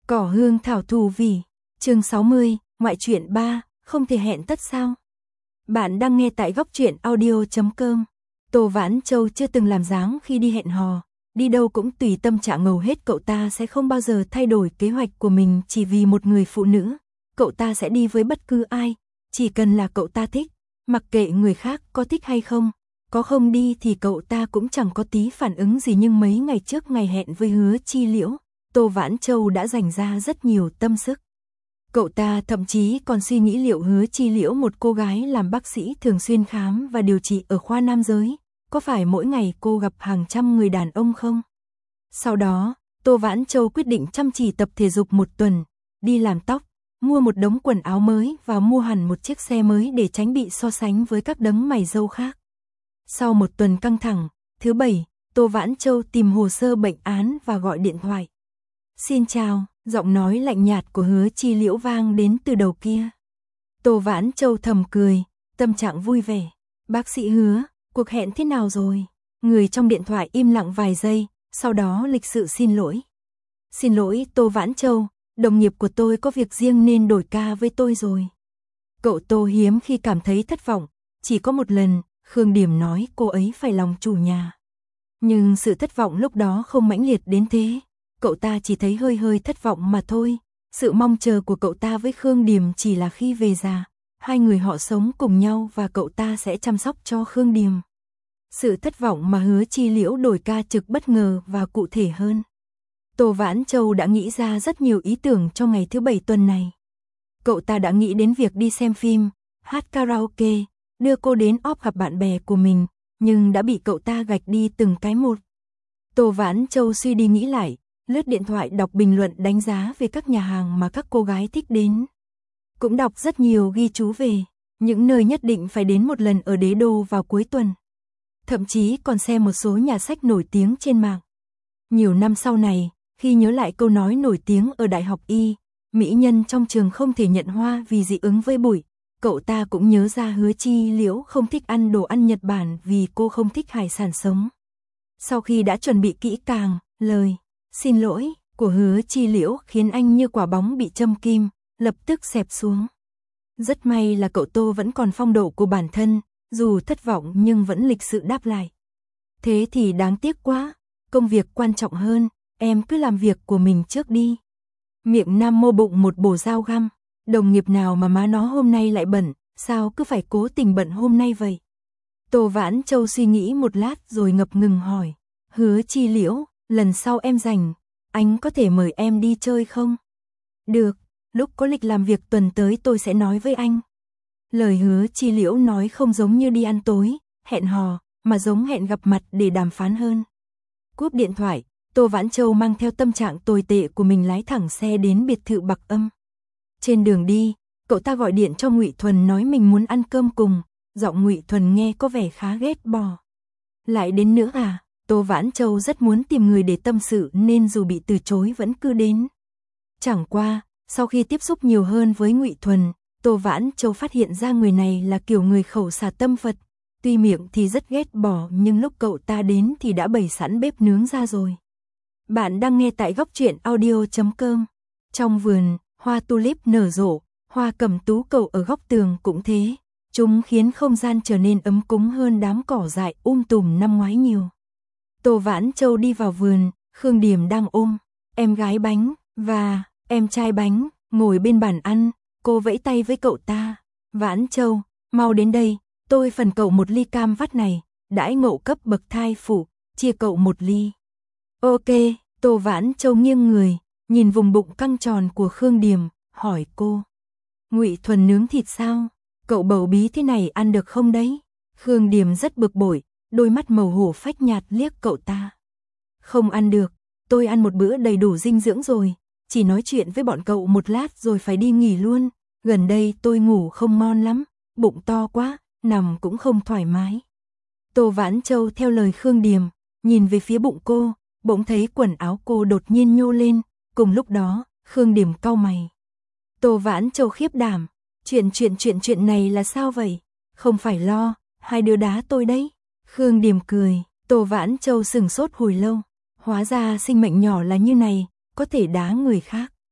Cỏ hương thảo thù vì, chương 60, ngoại truyện 3, không thể hẹn tất sao. Bạn đang nghe tại góc truyện audio.com. Tô Vãn Châu chưa từng làm dáng khi đi hẹn hò, đi đâu cũng tùy tâm trạng ngầu hết. Cậu ta sẽ không bao giờ thay đổi kế hoạch của mình chỉ vì một người phụ nữ. Cậu ta sẽ đi với bất cứ ai, chỉ cần là cậu ta thích, mặc kệ người khác có thích hay không. Có không đi thì cậu ta cũng chẳng có tí phản ứng gì. Nhưng mấy ngày trước ngày hẹn với Hứa Chi Liễu, Tô Vãn Châu đã dành ra rất nhiều tâm sức. Cậu ta thậm chí còn suy nghĩ liệu Hứa Chi Liễu, một cô gái làm bác sĩ thường xuyên khám và điều trị ở khoa nam giới, có phải mỗi ngày cô gặp hàng trăm người đàn ông không? Sau đó, Tô Vãn Châu quyết định chăm chỉ tập thể dục một tuần, đi làm tóc, mua một đống quần áo mới và mua hẳn một chiếc xe mới để tránh bị so sánh với các đấng mày râu khác. Sau một tuần căng thẳng, thứ Bảy, Tô Vãn Châu tìm hồ sơ bệnh án và gọi điện thoại. Xin chào, giọng nói lạnh nhạt của Hứa Chi Liễu vang đến từ đầu kia. Tô Vãn Châu thầm cười, tâm trạng vui vẻ. Bác sĩ Hứa, cuộc hẹn thế nào rồi? Người trong điện thoại im lặng vài giây, sau đó lịch sự xin lỗi. Xin lỗi Tô Vãn Châu, đồng nghiệp của tôi có việc riêng nên đổi ca với tôi rồi. Cậu Tô hiếm khi cảm thấy thất vọng, chỉ có một lần, Khương Điểm nói cô ấy phải lòng chủ nhà. Nhưng sự thất vọng lúc đó không mãnh liệt đến thế. Cậu ta chỉ thấy hơi hơi thất vọng mà thôi. Sự mong chờ của cậu ta với Khương Điểm chỉ là khi về già, hai người họ sống cùng nhau và cậu ta sẽ chăm sóc cho Khương Điểm. Sự thất vọng mà Hứa Chi Liễu đổi ca trực bất ngờ và cụ thể hơn. Tô Vãn Châu đã nghĩ ra rất nhiều ý tưởng cho ngày thứ Bảy tuần này. Cậu ta đã nghĩ đến việc đi xem phim, hát karaoke, đưa cô đến óp gặp bạn bè của mình, nhưng đã bị cậu ta gạch đi từng cái một. Tô Vãn Châu suy đi nghĩ lại, lướt điện thoại đọc bình luận đánh giá về các nhà hàng mà các cô gái thích đến. Cũng đọc rất nhiều ghi chú về những nơi nhất định phải đến một lần ở Đế Đô vào cuối tuần. Thậm chí còn xem một số nhà sách nổi tiếng trên mạng. Nhiều năm sau này, khi nhớ lại câu nói nổi tiếng ở Đại học Y, mỹ nhân trong trường không thể nhận hoa vì dị ứng với bụi, cậu ta cũng nhớ ra Hứa Chi Liễu không thích ăn đồ ăn Nhật Bản vì cô không thích hải sản sống. Sau khi đã chuẩn bị kỹ càng, lời xin lỗi của Hứa Chi Liễu khiến anh như quả bóng bị châm kim, lập tức xẹp xuống. Rất may là cậu Tô vẫn còn phong độ của bản thân, dù thất vọng nhưng vẫn lịch sự đáp lại. Thế thì đáng tiếc quá, công việc quan trọng hơn, em cứ làm việc của mình trước đi. Miệng nam mô bụng một bổ dao găm, đồng nghiệp nào mà má nó hôm nay lại bận, sao cứ phải cố tình bận hôm nay vậy? Tô Vãn Châu suy nghĩ một lát rồi ngập ngừng hỏi, Hứa Chi Liễu, lần sau em rảnh, anh có thể mời em đi chơi không? Được, lúc có lịch làm việc tuần tới tôi sẽ nói với anh. Lời Hứa Chi Liễu nói không giống như đi ăn tối, hẹn hò, mà giống hẹn gặp mặt để đàm phán hơn. Cúp điện thoại, Tô Vãn Châu mang theo tâm trạng tồi tệ của mình lái thẳng xe đến biệt thự Bạc Âm. Trên đường đi, cậu ta gọi điện cho Ngụy Thuần nói mình muốn ăn cơm cùng, giọng Ngụy Thuần nghe có vẻ khá ghét bỏ. Lại đến nữa à? Tô Vãn Châu rất muốn tìm người để tâm sự nên dù bị từ chối vẫn cứ đến. Chẳng qua, sau khi tiếp xúc nhiều hơn với Ngụy Thuần, Tô Vãn Châu phát hiện ra người này là kiểu người khẩu xà tâm Phật. Tuy miệng thì rất ghét bỏ nhưng lúc cậu ta đến thì đã bày sẵn bếp nướng ra rồi. Bạn đang nghe tại góc truyện audio.com. Trong vườn, hoa tulip nở rộ, hoa cẩm tú cầu ở góc tường cũng thế. Chúng khiến không gian trở nên ấm cúng hơn đám cỏ dại tùm năm ngoái nhiều. Tô Vãn Châu đi vào vườn, Khương Điểm đang ôm em gái Bánh và em trai Bánh ngồi bên bàn ăn. Cô vẫy tay với cậu ta, Vãn Châu, mau đến đây, tôi phần cậu một ly cam vắt này, đãi ngộ cấp bậc thai phụ, chia cậu một ly. Ok, Tô Vãn Châu nghiêng người, nhìn vùng bụng căng tròn của Khương Điểm, hỏi cô. Ngụy Thuần nướng thịt sao? Cậu bầu bí thế này ăn được không đấy? Khương Điểm rất bực bội, đôi mắt màu hổ phách nhạt liếc cậu ta. Không ăn được, tôi ăn một bữa đầy đủ dinh dưỡng rồi, chỉ nói chuyện với bọn cậu một lát rồi phải đi nghỉ luôn. Gần đây tôi ngủ không ngon lắm, bụng to quá, nằm cũng không thoải mái. Tô Vãn Châu theo lời Khương Điểm, nhìn về phía bụng cô, bỗng thấy quần áo cô đột nhiên nhô lên, cùng lúc đó, Khương Điểm cau mày. Tô Vãn Châu khiếp đảm, chuyện này là sao vậy? Không phải lo, hai đứa đá tôi đấy. Khương Điểm cười, Tô Vãn Châu sửng sốt hồi lâu, hóa ra sinh mệnh nhỏ là như này, có thể đá người khác.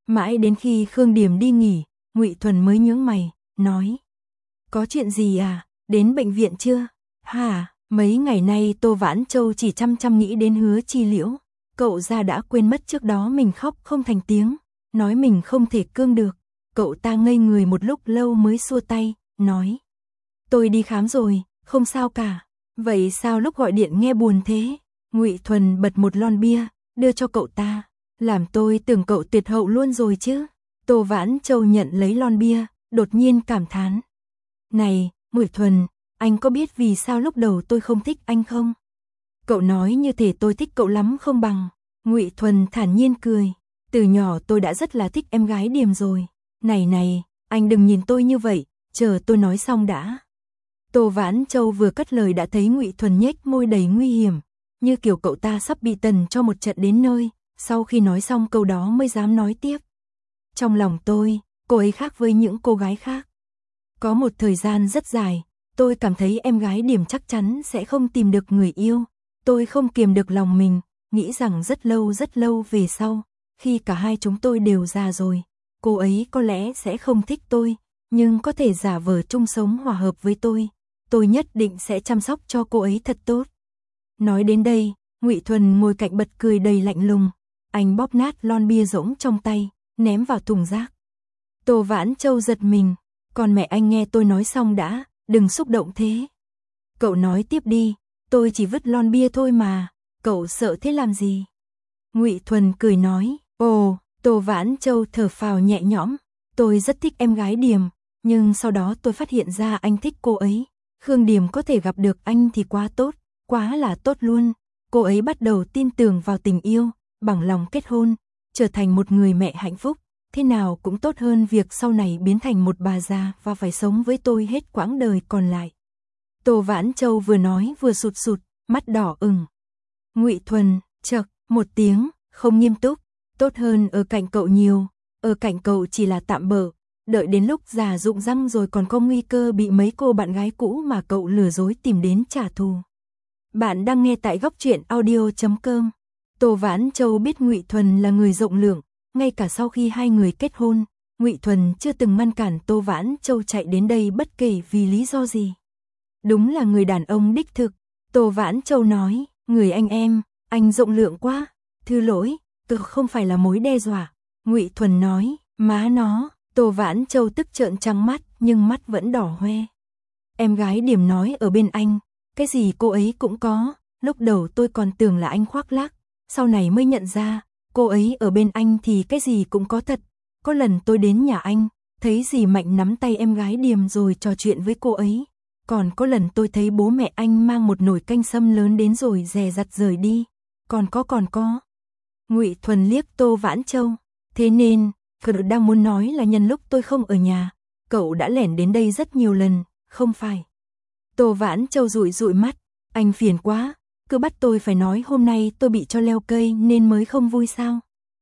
Mãi đến khi Khương Điềm đi nghỉ, Ngụy Thuần mới nhướng mày, nói: "Có chuyện gì à, đến bệnh viện chưa?" "Hả?" Mấy ngày nay Tô Vãn Châu chỉ chăm chăm nghĩ đến Hứa Chi Liễu, cậu ra đã quên mất trước đó mình khóc không thành tiếng, nói mình không thể cương được. Cậu ta ngây người một lúc lâu mới xua tay, nói: "Tôi đi khám rồi, không sao cả." "Vậy sao lúc gọi điện nghe buồn thế?" Ngụy Thuần bật một lon bia, đưa cho cậu ta, làm tôi tưởng cậu tuyệt hậu luôn rồi chứ. Tô Vãn Châu nhận lấy lon bia, đột nhiên cảm thán: "Này, Ngụy Thuần, anh có biết vì sao lúc đầu tôi không thích anh không?" "Cậu nói như thể tôi thích cậu lắm không bằng." Ngụy Thuần thản nhiên cười: "Từ nhỏ tôi đã rất là thích em gái Điềm rồi. Này này, anh đừng nhìn tôi như vậy, chờ tôi nói xong đã." Tô Vãn Châu vừa cất lời đã thấy Ngụy Thuần nhếch môi đầy nguy hiểm, như kiểu cậu ta sắp bị tần cho một trận đến nơi, sau khi nói xong câu đó mới dám nói tiếp. "Trong lòng tôi, cô ấy khác với những cô gái khác. Có một thời gian rất dài, tôi cảm thấy em gái Điềm chắc chắn sẽ không tìm được người yêu. Tôi không kiềm được lòng mình, nghĩ rằng rất lâu về sau, khi cả hai chúng tôi đều già rồi, cô ấy có lẽ sẽ không thích tôi, nhưng có thể giả vờ chung sống hòa hợp với tôi. Tôi nhất định sẽ chăm sóc cho cô ấy thật tốt." Nói đến đây, Ngụy Thuần ngồi cạnh bật cười đầy lạnh lùng, anh bóp nát lon bia rỗng trong tay, ném vào thùng rác. Tô Vãn Châu giật mình: "Còn mẹ anh nghe tôi nói xong đã, đừng xúc động thế." "Cậu nói tiếp đi, tôi chỉ vứt lon bia thôi mà, cậu sợ thế làm gì?" Ngụy Thuần cười nói: "Ồ." Tô Vãn Châu thở phào nhẹ nhõm: "Tôi rất thích em gái Điềm, nhưng sau đó tôi phát hiện ra anh thích cô ấy. Khương Điềm có thể gặp được anh thì quá tốt, quá là tốt luôn. Cô ấy bắt đầu tin tưởng vào tình yêu, bằng lòng kết hôn, trở thành một người mẹ hạnh phúc, thế nào cũng tốt hơn việc sau này biến thành một bà già và phải sống với tôi hết quãng đời còn lại." Tô Vãn Châu vừa nói vừa sụt sụt, mắt đỏ ửng. Ngụy Thuần chậc một tiếng, không nghiêm túc: "Tốt hơn ở cạnh cậu nhiều, ở cạnh cậu chỉ là tạm bợ, đợi đến lúc già rụng răng rồi còn có nguy cơ bị mấy cô bạn gái cũ mà cậu lừa dối tìm đến trả thù." Bạn đang nghe tại Góc Truyện Audio.com. Tô Vãn Châu biết Ngụy Thuần là người rộng lượng, ngay cả sau khi hai người kết hôn, Ngụy Thuần chưa từng ngăn cản Tô Vãn Châu chạy đến đây bất kể vì lý do gì. Đúng là người đàn ông đích thực. Tô Vãn Châu nói: "Người anh rộng lượng quá, thứ lỗi, tôi không phải là mối đe dọa." Ngụy Thuần nói: "Má nó." Tô Vãn Châu tức trợn trắng mắt, nhưng mắt vẫn đỏ hoe. "Em gái Điềm nói ở bên anh, cái gì cô ấy cũng có, lúc đầu tôi còn tưởng là anh khoác lác, sau này mới nhận ra, cô ấy ở bên anh thì cái gì cũng có thật. Có lần tôi đến nhà anh, thấy dì Mạnh nắm tay em gái Điềm rồi trò chuyện với cô ấy. Còn có lần tôi thấy bố mẹ anh mang một nồi canh sâm lớn đến rồi dè dặt rời đi. Còn có." Ngụy Thuần liếc Tô Vãn Châu: "Thế nên, cậu đang muốn nói là nhân lúc tôi không ở nhà, cậu đã lẻn đến đây rất nhiều lần, không phải?" Tô Vãn Châu dụi dụi mắt: "Anh phiền quá, cứ bắt tôi phải nói hôm nay tôi bị cho leo cây nên mới không vui sao?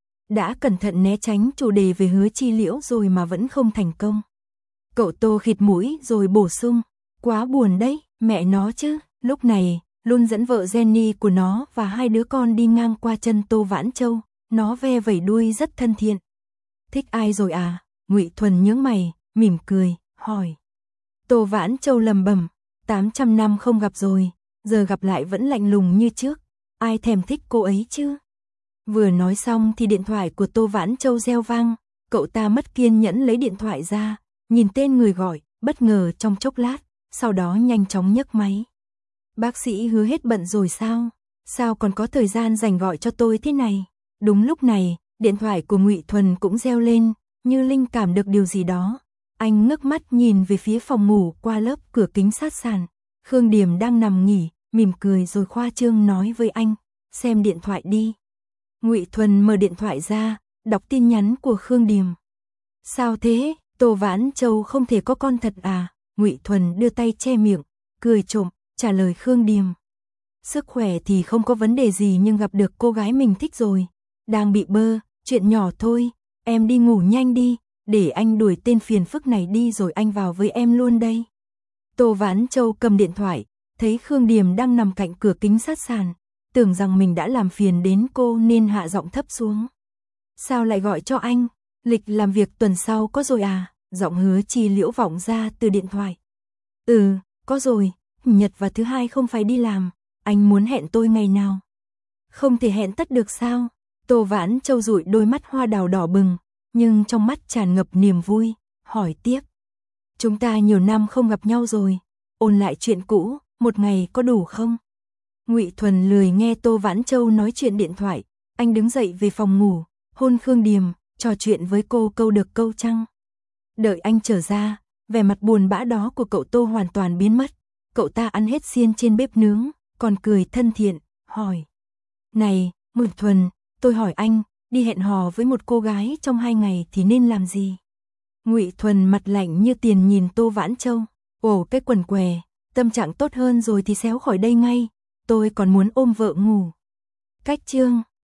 Đã cẩn thận né tránh chủ đề về Hứa Chi Liễu rồi mà vẫn không thành công." Cậu Tô khịt mũi rồi bổ sung: "Quá buồn đấy, mẹ nó chứ." Lúc này, Luôn dẫn vợ Jenny của nó và hai đứa con đi ngang qua chân Tô Vãn Châu, nó ve vẩy đuôi rất thân thiện. "Thích ai rồi à?" Ngụy Thuần nhướng mày, mỉm cười, hỏi. Tô Vãn Châu lầm bầm: 800 năm không gặp rồi, giờ gặp lại vẫn lạnh lùng như trước, ai thèm thích cô ấy chứ. Vừa nói xong thì điện thoại của Tô Vãn Châu reo vang, cậu ta mất kiên nhẫn lấy điện thoại ra, nhìn tên người gọi, bất ngờ trong chốc lát, sau đó nhanh chóng nhấc máy. "Bác sĩ Hứa hết bận rồi sao? Sao còn có thời gian dành gọi cho tôi thế này?" Đúng lúc này, điện thoại của Ngụy Thuần cũng reo lên, như linh cảm được điều gì đó. Anh ngước mắt nhìn về phía phòng ngủ qua lớp cửa kính sát sàn. Khương Điềm đang nằm nghỉ, mỉm cười rồi khoa trương nói với anh: "Xem điện thoại đi." Ngụy Thuần mở điện thoại ra, đọc tin nhắn của Khương Điềm. "Sao thế, Tô Vãn Châu không thể có con thật à?" Ngụy Thuần đưa tay che miệng, cười trộm, trả lời Khương Điềm. "Sức khỏe thì không có vấn đề gì nhưng gặp được cô gái mình thích rồi. Đang bị bơ, chuyện nhỏ thôi, em đi ngủ nhanh đi, để anh đuổi tên phiền phức này đi rồi anh vào với em luôn đây." Tô Vãn Châu cầm điện thoại, thấy Khương Điềm đang nằm cạnh cửa kính sát sàn, tưởng rằng mình đã làm phiền đến cô nên hạ giọng thấp xuống. "Sao lại gọi cho anh?" Lịch làm việc tuần sau có rồi à? Giọng Hứa Chi Liễu vọng ra từ điện thoại. Ừ, có rồi, Nhật và thứ hai không phải đi làm, anh muốn hẹn tôi ngày nào? Không thể hẹn tất được sao? Tô Vãn Châu dụi đôi mắt hoa đào đỏ bừng, nhưng trong mắt tràn ngập niềm vui, hỏi tiếp. Chúng ta nhiều năm không gặp nhau rồi, ôn lại chuyện cũ, một ngày có đủ không? Ngụy Thuần lười nghe Tô Vãn Châu nói chuyện điện thoại, anh đứng dậy về phòng ngủ, hôn Khương Điềm, trò chuyện với cô câu được câu trăng. Đợi anh trở ra, vẻ mặt buồn bã đó của cậu Tô hoàn toàn biến mất, cậu ta ăn hết xiên trên bếp nướng, còn cười thân thiện, hỏi. Này, Ngụy Thuần, tôi hỏi anh, đi hẹn hò với một cô gái trong 2 ngày thì nên làm gì? Ngụy Thuần mặt lạnh như tiền nhìn Tô Vãn Châu. Ồ, cái quần què, tâm trạng tốt hơn rồi thì xéo khỏi đây ngay, tôi còn muốn ôm vợ ngủ. Cách chương